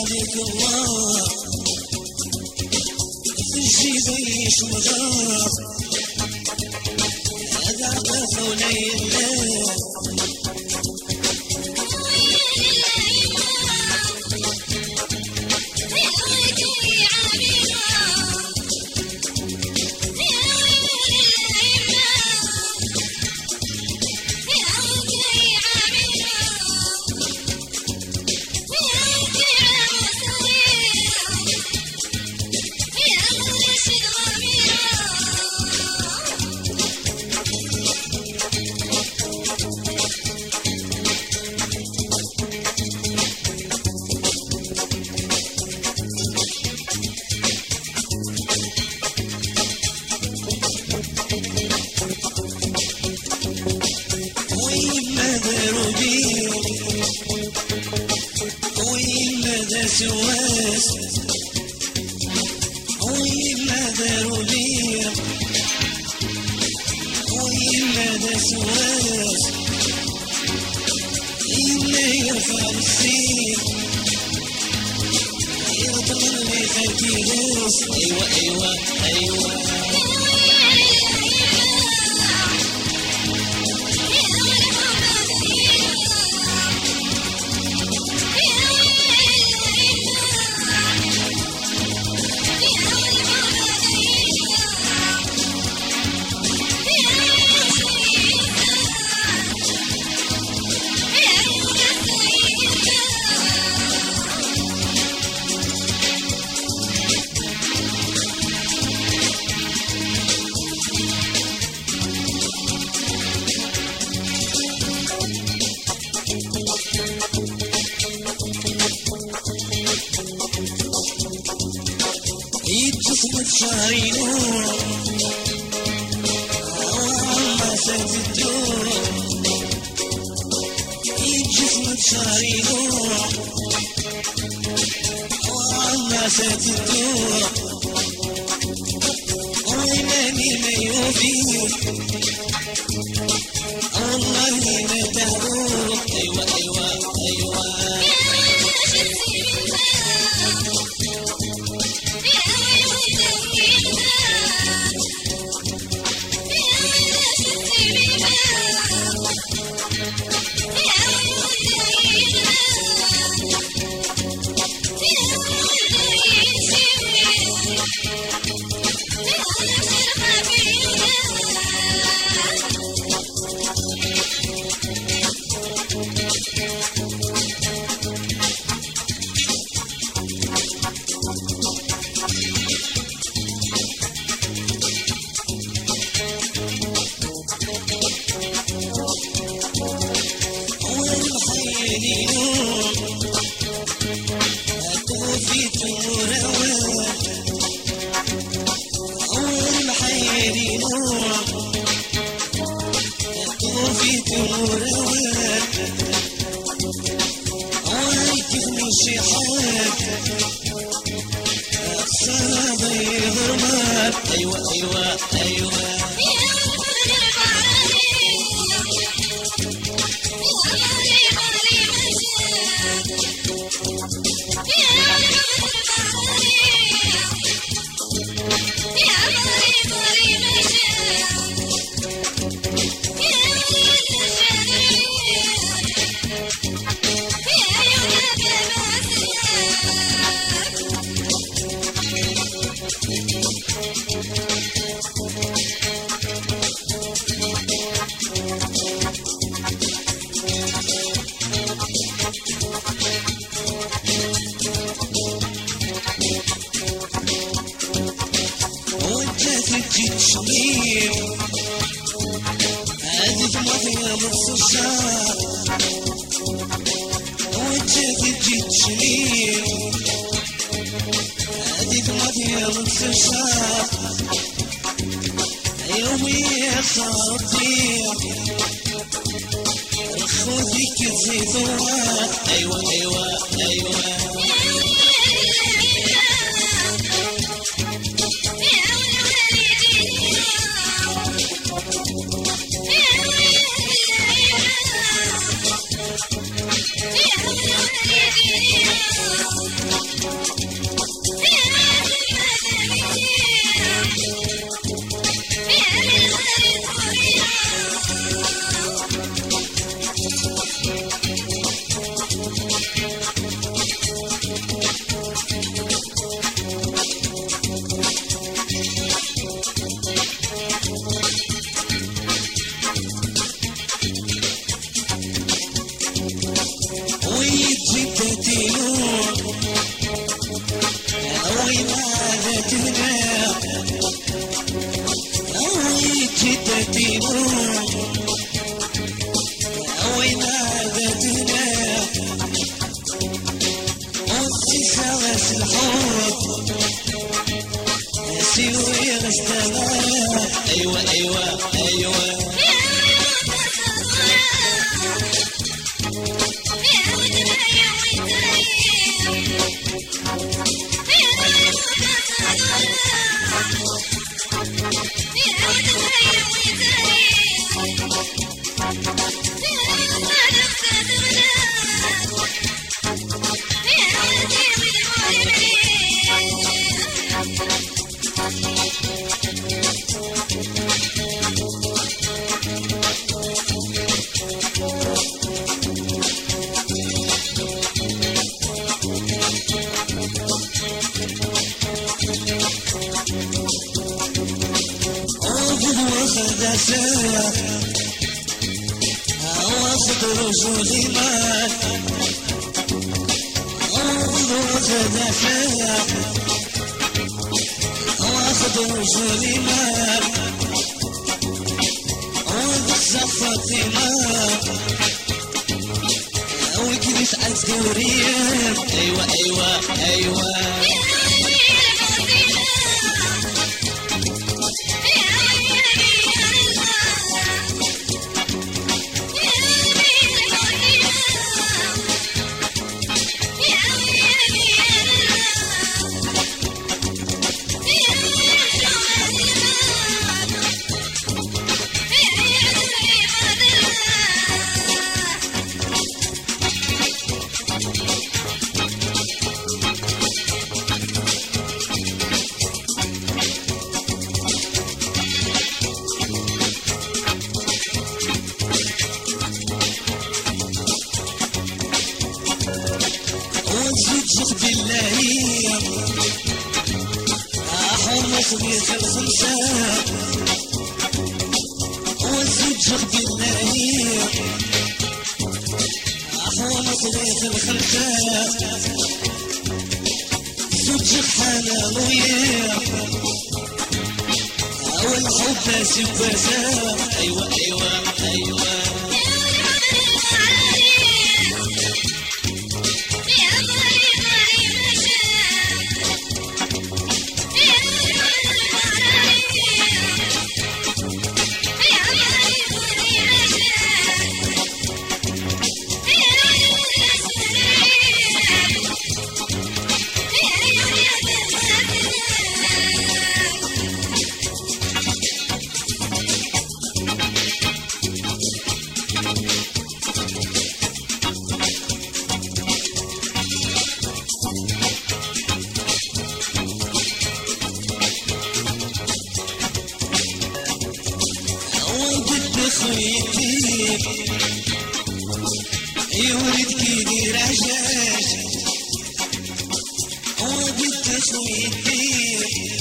يهديك الله تجيبي شمغار هذا قف وليلة سواس ويلا داروا بيا ويلا دا سواس إلا يرفع السير يطلع لي خلقي راس أيوة أيوة أيوة شهري نور ما سات الدور جسمك شهري نور ما سات الدور وإيماني ما يوفي والله ما تعود أيوة أيوة أيوة أيوة أيوة أيوة هذه ماضية نص الشهر وجهك جيت شميل هذه ماضية نص الشهر يومي خاطي خذيك تزيدوها أيوة أيوة أيوة غاس الحب سيوي غستنا ايوه ايوه ايوه واخد رجولي مال واخد رجولي مال وبالزفتي مال وكيف عالدوريان ايوه ايوه ايوه وتزيد بالله حرص بيك الخمسة وتزيد بالله حرص بيك الخمسة زوج حنان وياه والحب سباسة ايوه ايوه ايوه يورد كيدير عجاج وبنت خويتي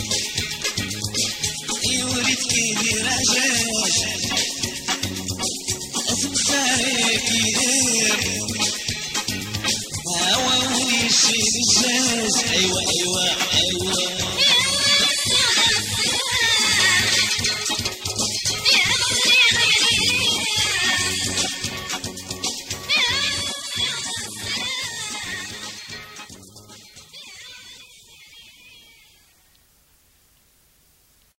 يورد كيدير عجاج تمساري كيدير هوا وليشي الجاج ايوه ايوه